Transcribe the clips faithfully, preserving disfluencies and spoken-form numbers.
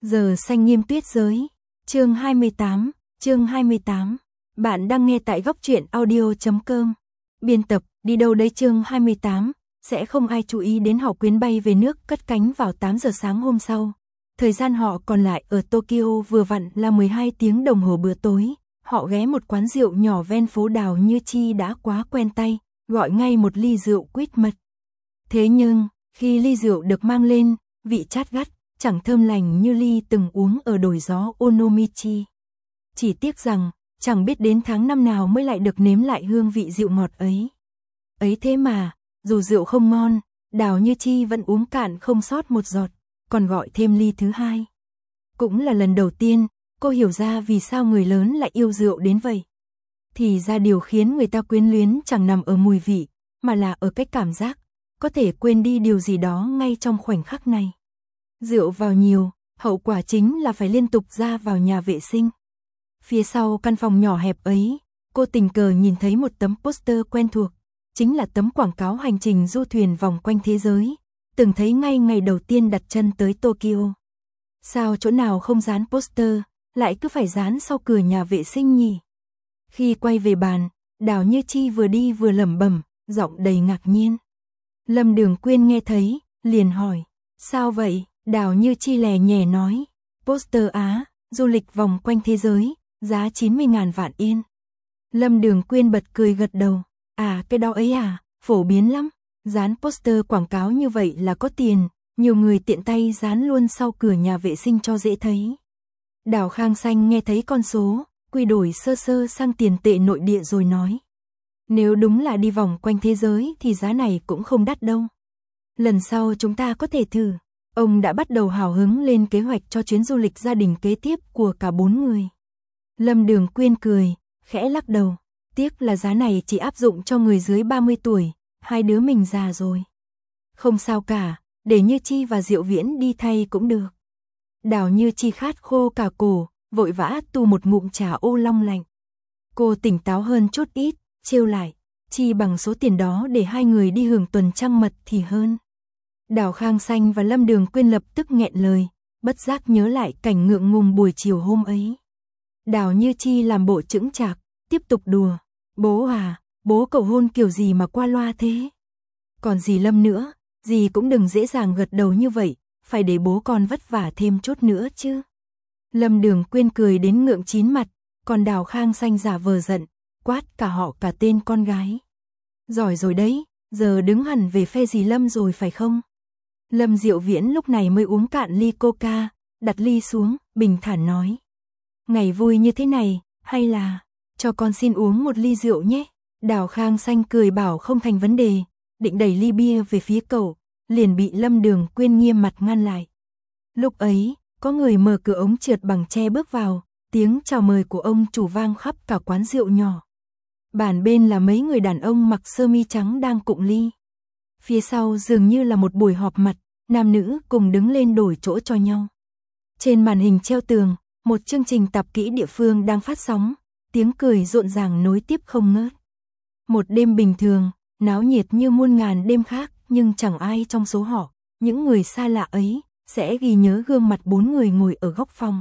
Giờ xanh nghiêm tuyết giới. Chương hai mươi tám, chương hai mươi tám. Bạn đang nghe tại góc truyện audio chấm com. Biên tập, đi đâu đấy chương hai mươi tám, sẽ không ai chú ý đến họ quyến bay về nước cất cánh vào tám giờ sáng hôm sau. Thời gian họ còn lại ở Tokyo vừa vặn là mười hai tiếng đồng hồ bữa tối. Họ ghé một quán rượu nhỏ ven phố Đào Như Chi đã quá quen tay, gọi ngay một ly rượu quýt mật. Thế nhưng, khi ly rượu được mang lên, vị chát gắt, chẳng thơm lành như ly từng uống ở đồi gió Onomichi. Chỉ tiếc rằng, chẳng biết đến tháng năm nào mới lại được nếm lại hương vị rượu ngọt ấy. Ấy thế mà, dù rượu không ngon, Đào Như Chi vẫn uống cạn không sót một giọt, còn gọi thêm ly thứ hai. Cũng là lần đầu tiên, cô hiểu ra vì sao người lớn lại yêu rượu đến vậy. Thì ra điều khiến người ta quyến luyến chẳng nằm ở mùi vị, mà là ở cái cảm giác, có thể quên đi điều gì đó ngay trong khoảnh khắc này. Rượu vào nhiều, hậu quả chính là phải liên tục ra vào nhà vệ sinh. Phía sau căn phòng nhỏ hẹp ấy, cô tình cờ nhìn thấy một tấm poster quen thuộc, chính là tấm quảng cáo hành trình du thuyền vòng quanh thế giới, từng thấy ngay ngày đầu tiên đặt chân tới Tokyo. Sao chỗ nào không dán poster, lại cứ phải dán sau cửa nhà vệ sinh nhỉ? Khi quay về bàn, Đào Như Chi vừa đi vừa lẩm bẩm, giọng đầy ngạc nhiên. Lâm Đường Quyên nghe thấy, liền hỏi, sao vậy? Đào Như Chi lè nhè nói, poster Á, du lịch vòng quanh thế giới, giá chín mươi ngàn vạn yên. Lâm Đường Quyên bật cười gật đầu, à cái đó ấy à, phổ biến lắm, dán poster quảng cáo như vậy là có tiền, nhiều người tiện tay dán luôn sau cửa nhà vệ sinh cho dễ thấy. Đào Khang Xanh nghe thấy con số, quy đổi sơ sơ sang tiền tệ nội địa rồi nói, nếu đúng là đi vòng quanh thế giới thì giá này cũng không đắt đâu. Lần sau chúng ta có thể thử. Ông đã bắt đầu hào hứng lên kế hoạch cho chuyến du lịch gia đình kế tiếp của cả bốn người. Lâm Đường Quyên cười, khẽ lắc đầu, tiếc là giá này chỉ áp dụng cho người dưới ba mươi tuổi, hai đứa mình già rồi. Không sao cả, để Như Chi và Diệu Viễn đi thay cũng được. Đào Như Chi khát khô cả cổ, vội vã tu một ngụm trà ô long lạnh. Cô tỉnh táo hơn chút ít, trêu lại, chi bằng số tiền đó để hai người đi hưởng tuần trăng mật thì hơn. Đào Khang Xanh và Lâm Đường Quyên lập tức nghẹn lời, bất giác nhớ lại cảnh ngượng ngùng buổi chiều hôm ấy. Đào Như Chi làm bộ chững chạc, tiếp tục đùa, bố à, bố cầu hôn kiểu gì mà qua loa thế? Còn dì Lâm nữa, dì cũng đừng dễ dàng gật đầu như vậy, phải để bố con vất vả thêm chút nữa chứ. Lâm Đường Quyên cười đến ngượng chín mặt, còn Đào Khang Xanh giả vờ giận, quát cả họ cả tên con gái. Giỏi rồi đấy, giờ đứng hẳn về phe dì Lâm rồi phải không? Lâm Diệu Viễn lúc này mới uống cạn ly coca, đặt ly xuống, bình thản nói. Ngày vui như thế này, hay là, cho con xin uống một ly rượu nhé. Đào Khang Xanh cười bảo không thành vấn đề, định đẩy ly bia về phía cậu, liền bị Lâm Đường Quyên nghiêm mặt ngăn lại. Lúc ấy, có người mở cửa ống trượt bằng tre bước vào, tiếng chào mời của ông chủ vang khắp cả quán rượu nhỏ. Bàn bên là mấy người đàn ông mặc sơ mi trắng đang cụng ly. Phía sau dường như là một buổi họp mặt, nam nữ cùng đứng lên đổi chỗ cho nhau. Trên màn hình treo tường, một chương trình tạp kỹ địa phương đang phát sóng, tiếng cười rộn ràng nối tiếp không ngớt. Một đêm bình thường, náo nhiệt như muôn ngàn đêm khác, nhưng chẳng ai trong số họ, những người xa lạ ấy, sẽ ghi nhớ gương mặt bốn người ngồi ở góc phòng.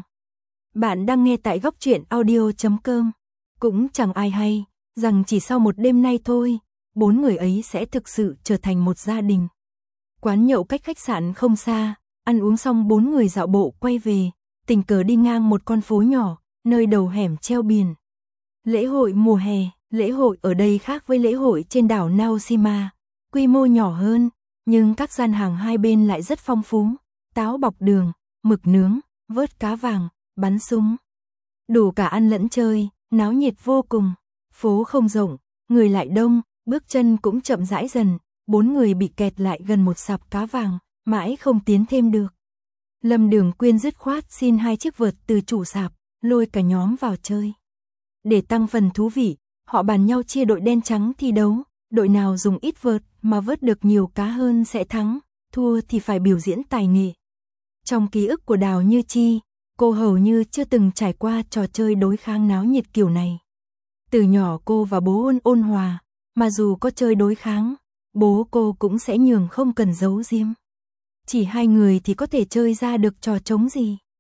Bạn đang nghe tại góc truyện audio chấm com. Cũng chẳng ai hay, rằng chỉ sau một đêm nay thôi, bốn người ấy sẽ thực sự trở thành một gia đình. Quán nhậu cách khách sạn không xa, ăn uống xong bốn người dạo bộ quay về, tình cờ đi ngang một con phố nhỏ, nơi đầu hẻm treo biển. Lễ hội mùa hè, lễ hội ở đây khác với lễ hội trên đảo Naoshima, quy mô nhỏ hơn, nhưng các gian hàng hai bên lại rất phong phú, táo bọc đường, mực nướng, vớt cá vàng, bắn súng. Đủ cả ăn lẫn chơi, náo nhiệt vô cùng. Phố không rộng, người lại đông, bước chân cũng chậm rãi dần, bốn người bị kẹt lại gần một sạp cá vàng, mãi không tiến thêm được. Lâm Đường Quyên dứt khoát xin hai chiếc vợt từ chủ sạp, lôi cả nhóm vào chơi. Để tăng phần thú vị, họ bàn nhau chia đội đen trắng thi đấu, đội nào dùng ít vợt mà vớt được nhiều cá hơn sẽ thắng, thua thì phải biểu diễn tài nghệ. Trong ký ức của Đào Như Chi, cô hầu như chưa từng trải qua trò chơi đối kháng náo nhiệt kiểu này. Từ nhỏ cô và bố ôn ôn hòa, mà dù có chơi đối kháng, bố cô cũng sẽ nhường không cần giấu giếm. Chỉ hai người thì có thể chơi ra được trò trống gì.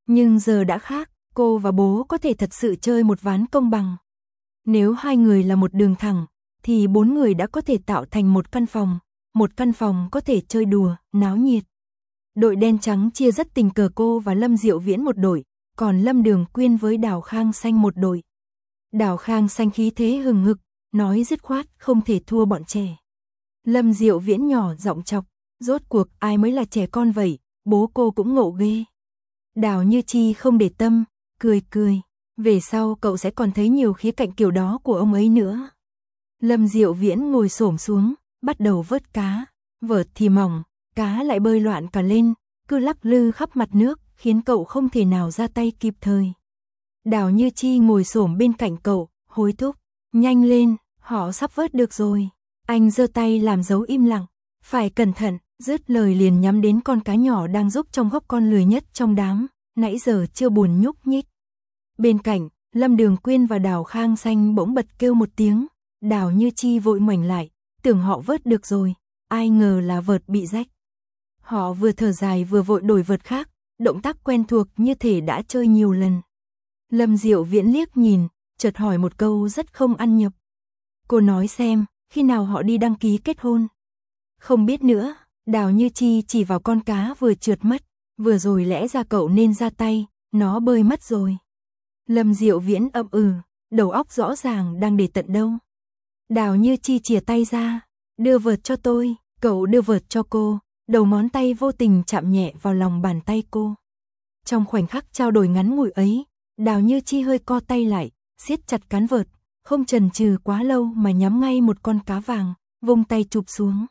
Nhưng giờ đã khác, cô và bố có thể thật sự chơi một ván công bằng. Nếu hai người là một đường thẳng, thì bốn người đã có thể tạo thành một căn phòng, một căn phòng có thể chơi đùa, náo nhiệt. Đội đen trắng chia rất tình cờ cô và Lâm Diệu Viễn một đội, còn Lâm Đường Quyên với Đào Khang Xanh một đội. Đào Khang Xanh khí thế hừng hực, nói dứt khoát không thể thua bọn trẻ. Lâm Diệu Viễn nhỏ giọng chọc, rốt cuộc ai mới là trẻ con vậy, bố cô cũng ngộ ghê. Đào Như Chi không để tâm, cười cười, về sau cậu sẽ còn thấy nhiều khía cạnh kiểu đó của ông ấy nữa. Lâm Diệu Viễn ngồi xổm xuống, bắt đầu vớt cá, vợt thì mỏng, cá lại bơi loạn cả lên, cứ lắc lư khắp mặt nước, khiến cậu không thể nào ra tay kịp thời. Đào Như Chi ngồi xổm bên cạnh cậu, hối thúc, nhanh lên, họ sắp vớt được rồi. Anh giơ tay làm dấu im lặng, phải cẩn thận, dứt lời liền nhắm đến con cá nhỏ đang rúc trong góc con lười nhất trong đám, nãy giờ chưa buồn nhúc nhích. Bên cạnh, Lâm Đường Quyên và Đào Khang Xanh bỗng bật kêu một tiếng, Đào Như Chi vội ngoảnh lại, tưởng họ vớt được rồi, ai ngờ là vợt bị rách. Họ vừa thở dài vừa vội đổi vợt khác, động tác quen thuộc như thể đã chơi nhiều lần. Lâm Diệu Viễn liếc nhìn, chợt hỏi một câu rất không ăn nhập. Cô nói xem, khi nào họ đi đăng ký kết hôn? Không biết nữa, Đào Như Chi chỉ vào con cá vừa trượt mất, vừa rồi lẽ ra cậu nên ra tay, nó bơi mất rồi. Lâm Diệu Viễn ậm ừ, đầu óc rõ ràng đang để tận đâu. Đào Như Chi chìa tay ra, đưa vợt cho tôi, cậu đưa vợt cho cô, đầu ngón tay vô tình chạm nhẹ vào lòng bàn tay cô. Trong khoảnh khắc trao đổi ngắn ngủi ấy, Đào Như Chi hơi co tay lại, siết chặt cán vợt, không chần chừ quá lâu mà nhắm ngay một con cá vàng, vung tay chụp xuống.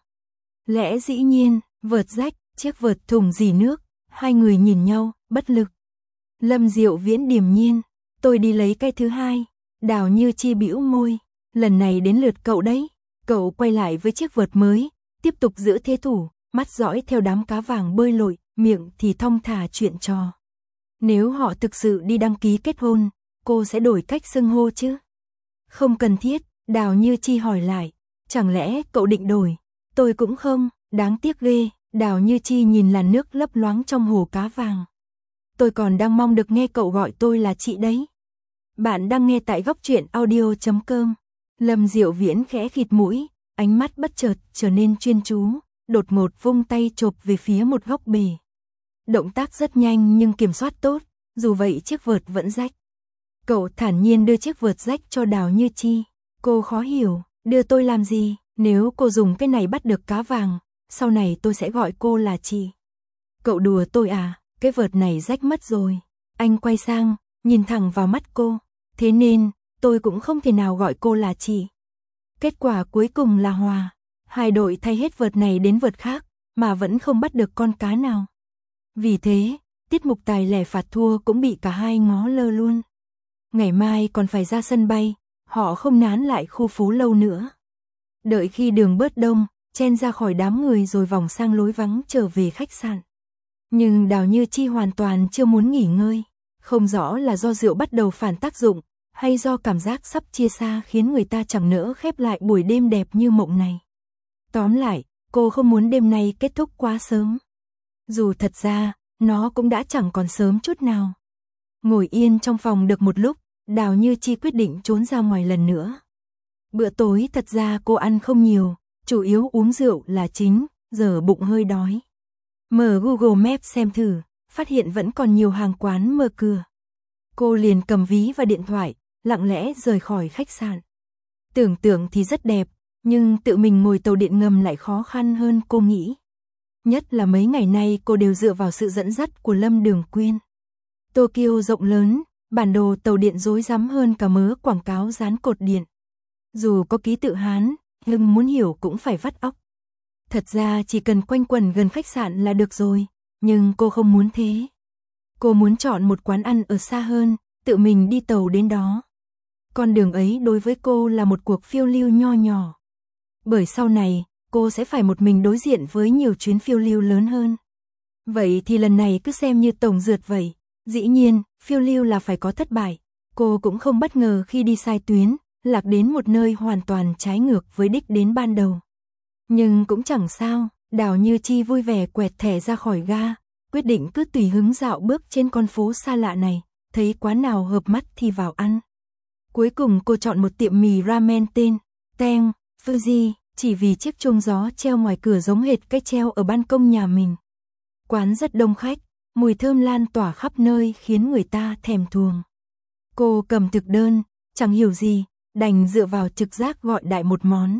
Lẽ dĩ nhiên, vợt rách, chiếc vợt thủng rỉ nước, hai người nhìn nhau, bất lực. Lâm Diệu Viễn điềm nhiên, tôi đi lấy cái thứ hai. Đào Như Chi bĩu môi, lần này đến lượt cậu đấy. Cậu quay lại với chiếc vợt mới, tiếp tục giữ thế thủ, mắt dõi theo đám cá vàng bơi lội, miệng thì thong thả chuyện trò. Nếu họ thực sự đi đăng ký kết hôn, cô sẽ đổi cách xưng hô chứ? Không cần thiết, Đào Như Chi hỏi lại, chẳng lẽ cậu định đổi? Tôi cũng không, đáng tiếc ghê. Đào Như Chi nhìn làn nước lấp loáng trong hồ cá vàng. Tôi còn đang mong được nghe cậu gọi tôi là chị đấy. Bạn đang nghe tại góc truyện audio chấm com. Lâm Diệu Viễn khẽ khịt mũi, ánh mắt bất chợt trở nên chuyên chú, đột ngột vung tay chộp về phía một góc bể. Động tác rất nhanh nhưng kiểm soát tốt, dù vậy chiếc vợt vẫn rách. Cậu thản nhiên đưa chiếc vợt rách cho Đào Như Chi. Cô khó hiểu, đưa tôi làm gì? Nếu cô dùng cái này bắt được cá vàng, sau này tôi sẽ gọi cô là chị. Cậu đùa tôi à, cái vợt này rách mất rồi. Anh quay sang, nhìn thẳng vào mắt cô. Thế nên, tôi cũng không thể nào gọi cô là chị. Kết quả cuối cùng là hòa. Hai đội thay hết vợt này đến vợt khác, mà vẫn không bắt được con cá nào. Vì thế, tiết mục tài lẻ phạt thua cũng bị cả hai ngó lơ luôn. Ngày mai còn phải ra sân bay, họ không nán lại khu phố lâu nữa. Đợi khi đường bớt đông, chen ra khỏi đám người rồi vòng sang lối vắng trở về khách sạn. Nhưng Đào Như Chi hoàn toàn chưa muốn nghỉ ngơi. Không rõ là do rượu bắt đầu phản tác dụng, hay do cảm giác sắp chia xa khiến người ta chẳng nỡ khép lại buổi đêm đẹp như mộng này. Tóm lại, cô không muốn đêm nay kết thúc quá sớm. Dù thật ra, nó cũng đã chẳng còn sớm chút nào. Ngồi yên trong phòng được một lúc, Đào Như Chi quyết định trốn ra ngoài lần nữa. Bữa tối thật ra cô ăn không nhiều, chủ yếu uống rượu là chính, giờ bụng hơi đói. Mở Google Maps xem thử, phát hiện vẫn còn nhiều hàng quán mở cửa. Cô liền cầm ví và điện thoại, lặng lẽ rời khỏi khách sạn. Tưởng tượng thì rất đẹp, nhưng tự mình ngồi tàu điện ngầm lại khó khăn hơn cô nghĩ. Nhất là mấy ngày nay cô đều dựa vào sự dẫn dắt của Lâm Đường Quyên. Tokyo rộng lớn, bản đồ tàu điện rối rắm hơn cả mớ quảng cáo dán cột điện. Dù có ký tự Hán, nhưng muốn hiểu cũng phải vắt óc. Thật ra chỉ cần quanh quẩn gần khách sạn là được rồi, nhưng cô không muốn thế. Cô muốn chọn một quán ăn ở xa hơn, tự mình đi tàu đến đó. Con đường ấy đối với cô là một cuộc phiêu lưu nho nhỏ. Bởi sau này, cô sẽ phải một mình đối diện với nhiều chuyến phiêu lưu lớn hơn. Vậy thì lần này cứ xem như tổng dượt vậy. Dĩ nhiên, phiêu lưu là phải có thất bại. Cô cũng không bất ngờ khi đi sai tuyến, lạc đến một nơi hoàn toàn trái ngược với đích đến ban đầu. Nhưng cũng chẳng sao, Đào Như Chi vui vẻ quẹt thẻ ra khỏi ga, quyết định cứ tùy hứng dạo bước trên con phố xa lạ này, thấy quán nào hợp mắt thì vào ăn. Cuối cùng cô chọn một tiệm mì ramen tên Teng Fuji, chỉ vì chiếc chuông gió treo ngoài cửa giống hệt cái treo ở ban công nhà mình. Quán rất đông khách, mùi thơm lan tỏa khắp nơi khiến người ta thèm thuồng. Cô cầm thực đơn, chẳng hiểu gì, đành dựa vào trực giác gọi đại một món.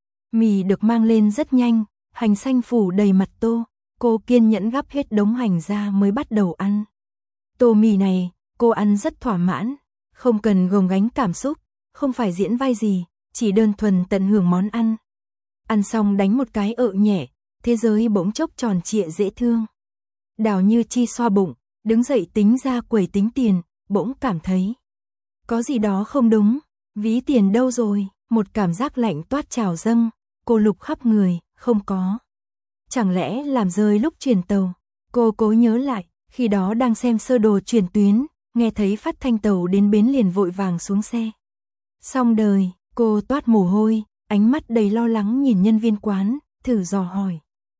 Mì được mang lên rất nhanh, hành xanh phủ đầy mặt tô, cô kiên nhẫn gắp hết đống hành ra mới bắt đầu ăn. Tô mì này, cô ăn rất thỏa mãn, không cần gồng gánh cảm xúc, không phải diễn vai gì, chỉ đơn thuần tận hưởng món ăn. Ăn xong đánh một cái ợ nhẹ, thế giới bỗng chốc tròn trịa dễ thương. Đào Như Chi xoa bụng, đứng dậy tính ra quầy tính tiền, bỗng cảm thấy có gì đó không đúng, ví tiền đâu rồi, một cảm giác lạnh toát trào dâng, cô lục khắp người, không có. Chẳng lẽ làm rơi lúc chuyển tàu? Cô cố nhớ lại, khi đó đang xem sơ đồ chuyển tuyến, nghe thấy phát thanh tàu đến bến liền vội vàng xuống xe. Xong đời, cô toát mồ hôi, ánh mắt đầy lo lắng nhìn nhân viên quán, thử dò hỏi.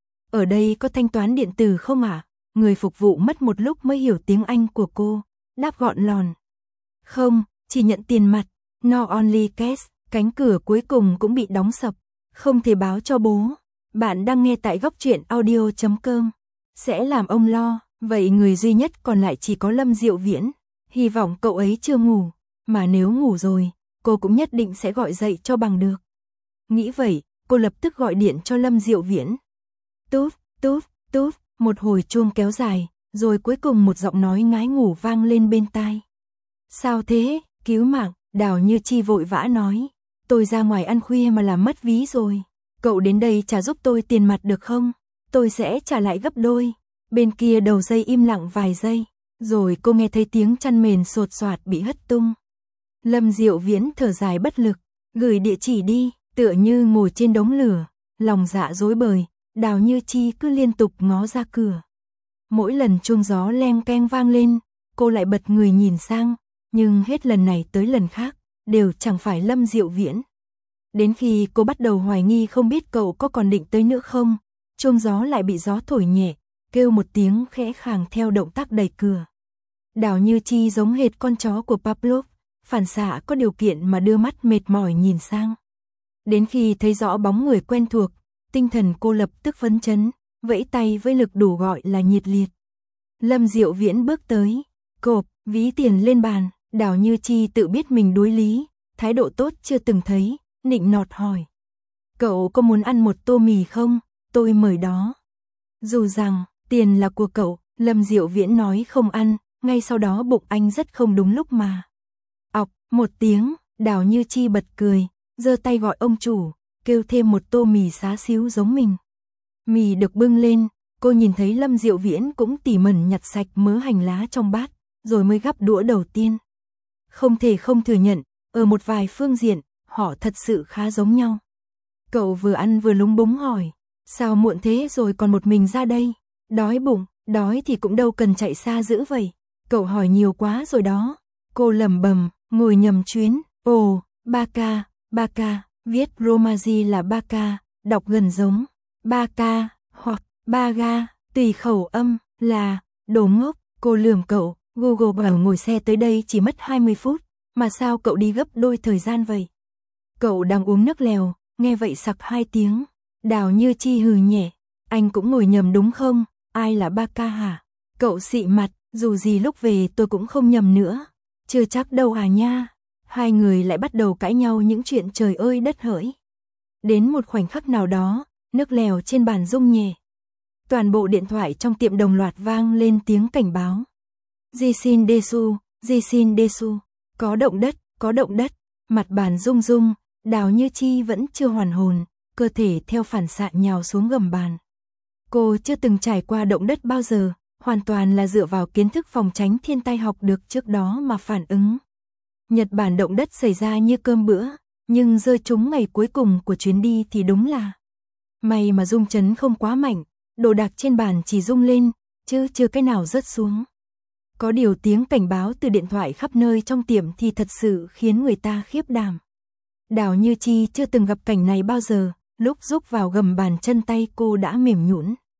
Ở đây có thanh toán điện tử không ạ? À? Người phục vụ mất một lúc mới hiểu tiếng Anh của cô, đáp gọn lòn. Không, chỉ nhận tiền mặt, no only cash, cánh cửa cuối cùng cũng bị đóng sập, không thể báo cho bố. Bạn đang nghe tại góc truyện audio chấm com, sẽ làm ông lo, vậy người duy nhất còn lại chỉ có Lâm Diệu Viễn, hy vọng cậu ấy chưa ngủ, mà nếu ngủ rồi, cô cũng nhất định sẽ gọi dậy cho bằng được. Nghĩ vậy, cô lập tức gọi điện cho Lâm Diệu Viễn. Tút, tút, tút, một hồi chuông kéo dài, rồi cuối cùng một giọng nói ngái ngủ vang lên bên tai. Sao thế, cứu mạng, Đào Như Chi vội vã nói. Tôi ra ngoài ăn khuya mà làm mất ví rồi. Cậu đến đây trả giúp tôi tiền mặt được không? Tôi sẽ trả lại gấp đôi. Bên kia đầu dây im lặng vài giây, rồi cô nghe thấy tiếng chăn mền sột soạt bị hất tung. Lâm Diệu Viễn thở dài bất lực, gửi địa chỉ đi, tựa như ngồi trên đống lửa, lòng dạ rối bời, Đào Như Chi cứ liên tục ngó ra cửa. Mỗi lần chuông gió leng keng vang lên, cô lại bật người nhìn sang, nhưng hết lần này tới lần khác, đều chẳng phải Lâm Diệu Viễn. Đến khi cô bắt đầu hoài nghi không biết cậu có còn định tới nữa không, chuông gió lại bị gió thổi nhẹ, kêu một tiếng khẽ khàng theo động tác đẩy cửa. Đào Như Chi giống hệt con chó của Pavlov, phản xạ có điều kiện mà đưa mắt mệt mỏi nhìn sang. Đến khi thấy rõ bóng người quen thuộc, tinh thần cô lập tức phấn chấn, vẫy tay với lực đủ gọi là nhiệt liệt. Lâm Diệu Viễn bước tới, cộp, ví tiền lên bàn, Đào Như Chi tự biết mình đối lý, thái độ tốt chưa từng thấy, nịnh nọt hỏi. Cậu có muốn ăn một tô mì không? Tôi mời đó. Dù rằng, tiền là của cậu, Lâm Diệu Viễn nói không ăn, ngay sau đó bụng anh rất không đúng lúc mà. Ọc, một tiếng, Đào Như Chi bật cười, giơ tay gọi ông chủ, kêu thêm một tô mì xá xíu giống mình. Mì được bưng lên, cô nhìn thấy Lâm Diệu Viễn cũng tỉ mẩn nhặt sạch mớ hành lá trong bát, rồi mới gắp đũa đầu tiên. Không thể không thừa nhận, ở một vài phương diện, họ thật sự khá giống nhau. Cậu vừa ăn vừa lúng búng hỏi, sao muộn thế rồi còn một mình ra đây? Đói bụng, đói thì cũng đâu cần chạy xa dữ vậy. Cậu hỏi nhiều quá rồi đó. Cô lẩm bẩm, ngồi nhầm chuyến. Ồ, ba ca, ba ca, viết Romaji là ba ca, đọc gần giống ba ca hoặc ba ga, tùy khẩu âm là đồ ngốc. Cô lườm cậu, Google bảo ngồi xe tới đây chỉ mất hai mươi phút, mà sao cậu đi gấp đôi thời gian vậy? Cậu đang uống nước lèo, nghe vậy sặc hai tiếng. Đào Như Chi hừ nhẹ, anh cũng ngồi nhầm đúng không? Ai là ba ca hả? Cậu xị mặt, dù gì lúc về tôi cũng không nhầm nữa. Chưa chắc đâu à nha. Hai người lại bắt đầu cãi nhau những chuyện trời ơi đất hỡi. Đến một khoảnh khắc nào đó, nước lèo trên bàn rung nhẹ. Toàn bộ điện thoại trong tiệm đồng loạt vang lên tiếng cảnh báo. Jishin Desu, Jishin Desu, có động đất, có động đất. Mặt bàn rung rung, Đào Như Chi vẫn chưa hoàn hồn, cơ thể theo phản xạ nhào xuống gầm bàn. Cô chưa từng trải qua động đất bao giờ, hoàn toàn là dựa vào kiến thức phòng tránh thiên tai học được trước đó mà phản ứng. Nhật Bản động đất xảy ra như cơm bữa, nhưng rơi trúng ngày cuối cùng của chuyến đi thì đúng là may mà rung chấn không quá mạnh, đồ đạc trên bàn chỉ rung lên, chứ chưa cái nào rớt xuống. Có điều tiếng cảnh báo từ điện thoại khắp nơi trong tiệm thì thật sự khiến người ta khiếp đảm. Đào Như Chi chưa từng gặp cảnh này bao giờ, lúc rúc vào gầm bàn chân tay cô đã mềm nhũn.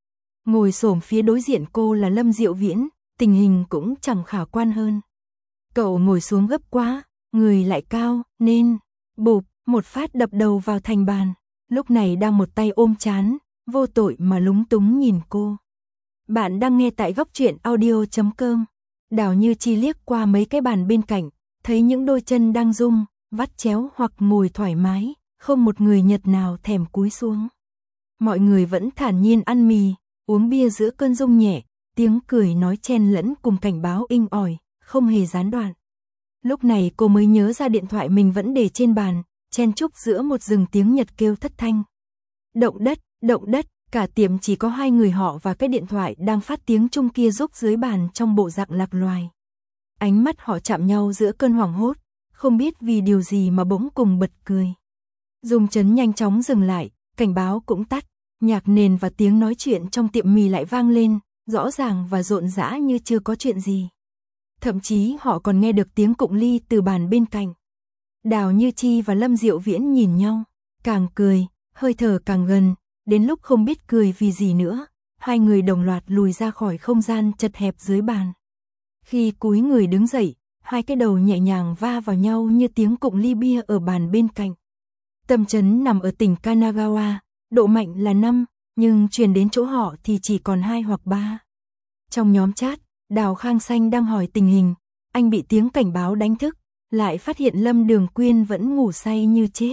Ngồi xổm phía đối diện cô là Lâm Diệu Viễn, tình hình cũng chẳng khả quan hơn. Cậu ngồi xuống gấp quá, người lại cao, nên, bụp, một phát đập đầu vào thành bàn. Lúc này đang một tay ôm trán, vô tội mà lúng túng nhìn cô. Bạn đang nghe tại góc truyện audio chấm com. Đào Như Chi liếc qua mấy cái bàn bên cạnh, thấy những đôi chân đang rung, vắt chéo hoặc ngồi thoải mái, không một người Nhật nào thèm cúi xuống. Mọi người vẫn thản nhiên ăn mì, uống bia giữa cơn rung nhẹ, tiếng cười nói chen lẫn cùng cảnh báo inh ỏi, không hề gián đoạn. Lúc này cô mới nhớ ra điện thoại mình vẫn để trên bàn, chen chúc giữa một rừng tiếng Nhật kêu thất thanh. Động đất, động đất, cả tiệm chỉ có hai người họ và cái điện thoại đang phát tiếng chung kia rúc dưới bàn trong bộ dạng lạc loài. Ánh mắt họ chạm nhau giữa cơn hoảng hốt, không biết vì điều gì mà bỗng cùng bật cười. Dung Chấn nhanh chóng dừng lại, cảnh báo cũng tắt, nhạc nền và tiếng nói chuyện trong tiệm mì lại vang lên, rõ ràng và rộn rã như chưa có chuyện gì. Thậm chí họ còn nghe được tiếng cụng ly từ bàn bên cạnh. Đào Như Chi và Lâm Diệu Viễn nhìn nhau, càng cười, hơi thở càng gần, đến lúc không biết cười vì gì nữa, hai người đồng loạt lùi ra khỏi không gian chật hẹp dưới bàn. Khi cúi người đứng dậy, hai cái đầu nhẹ nhàng va vào nhau như tiếng cụng ly bia ở bàn bên cạnh. Tâm chấn nằm ở tỉnh Kanagawa, độ mạnh là năm, nhưng truyền đến chỗ họ thì chỉ còn hai hoặc ba. Trong nhóm chat, Đào Khang Xanh đang hỏi tình hình, anh bị tiếng cảnh báo đánh thức, lại phát hiện Lâm Đường Quyên vẫn ngủ say như chết.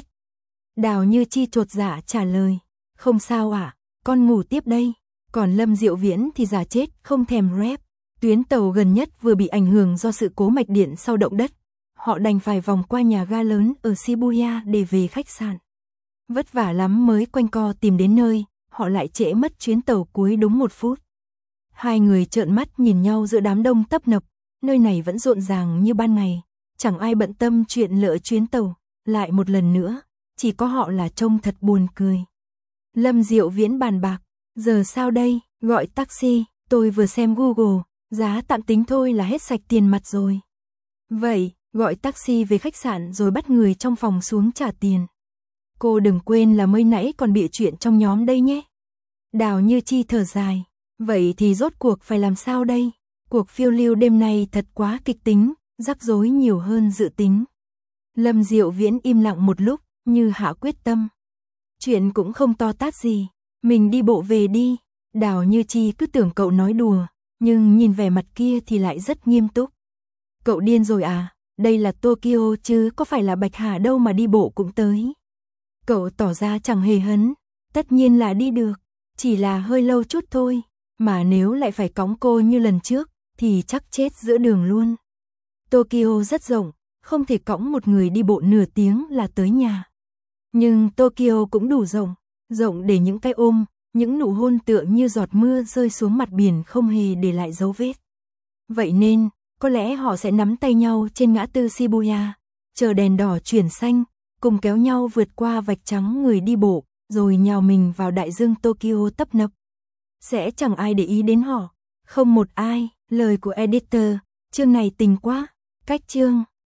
Đào Như Chi chột dạ trả lời, không sao ạ, à, con ngủ tiếp đây. Còn Lâm Diệu Viễn thì giả chết không thèm rep. Tuyến tàu gần nhất vừa bị ảnh hưởng do sự cố mạch điện sau động đất. Họ đành phải vòng qua nhà ga lớn ở Shibuya để về khách sạn. Vất vả lắm mới quanh co tìm đến nơi, họ lại trễ mất chuyến tàu cuối đúng một phút. Hai người trợn mắt nhìn nhau giữa đám đông tấp nập, nơi này vẫn rộn ràng như ban ngày, chẳng ai bận tâm chuyện lỡ chuyến tàu, lại một lần nữa, chỉ có họ là trông thật buồn cười. Lâm Diệu Viễn bàn bạc, giờ sao đây, gọi taxi, tôi vừa xem Google, giá tạm tính thôi là hết sạch tiền mặt rồi. Vậy, gọi taxi về khách sạn rồi bắt người trong phòng xuống trả tiền. Cô đừng quên là mới nãy còn bịa chuyện trong nhóm đây nhé. Đào Như Chi thở dài, vậy thì rốt cuộc phải làm sao đây? Cuộc phiêu lưu đêm nay thật quá kịch tính, rắc rối nhiều hơn dự tính. Lâm Diệu Viễn im lặng một lúc, như hạ quyết tâm. Chuyện cũng không to tát gì, mình đi bộ về đi. Đào Như Chi cứ tưởng cậu nói đùa, nhưng nhìn vẻ mặt kia thì lại rất nghiêm túc. Cậu điên rồi à, đây là Tokyo chứ có phải là Bạch Hà đâu mà đi bộ cũng tới. Cậu tỏ ra chẳng hề hấn, tất nhiên là đi được, chỉ là hơi lâu chút thôi, mà nếu lại phải cõng cô như lần trước, thì chắc chết giữa đường luôn. Tokyo rất rộng, không thể cõng một người đi bộ nửa tiếng là tới nhà. Nhưng Tokyo cũng đủ rộng, rộng để những cái ôm, những nụ hôn tựa như giọt mưa rơi xuống mặt biển không hề để lại dấu vết. Vậy nên, có lẽ họ sẽ nắm tay nhau trên ngã tư Shibuya, chờ đèn đỏ chuyển xanh, cùng kéo nhau vượt qua vạch trắng người đi bộ, rồi nhào mình vào đại dương Tokyo tấp nập. Sẽ chẳng ai để ý đến họ, không một ai, lời của editor, chương này tình quá, cách chương.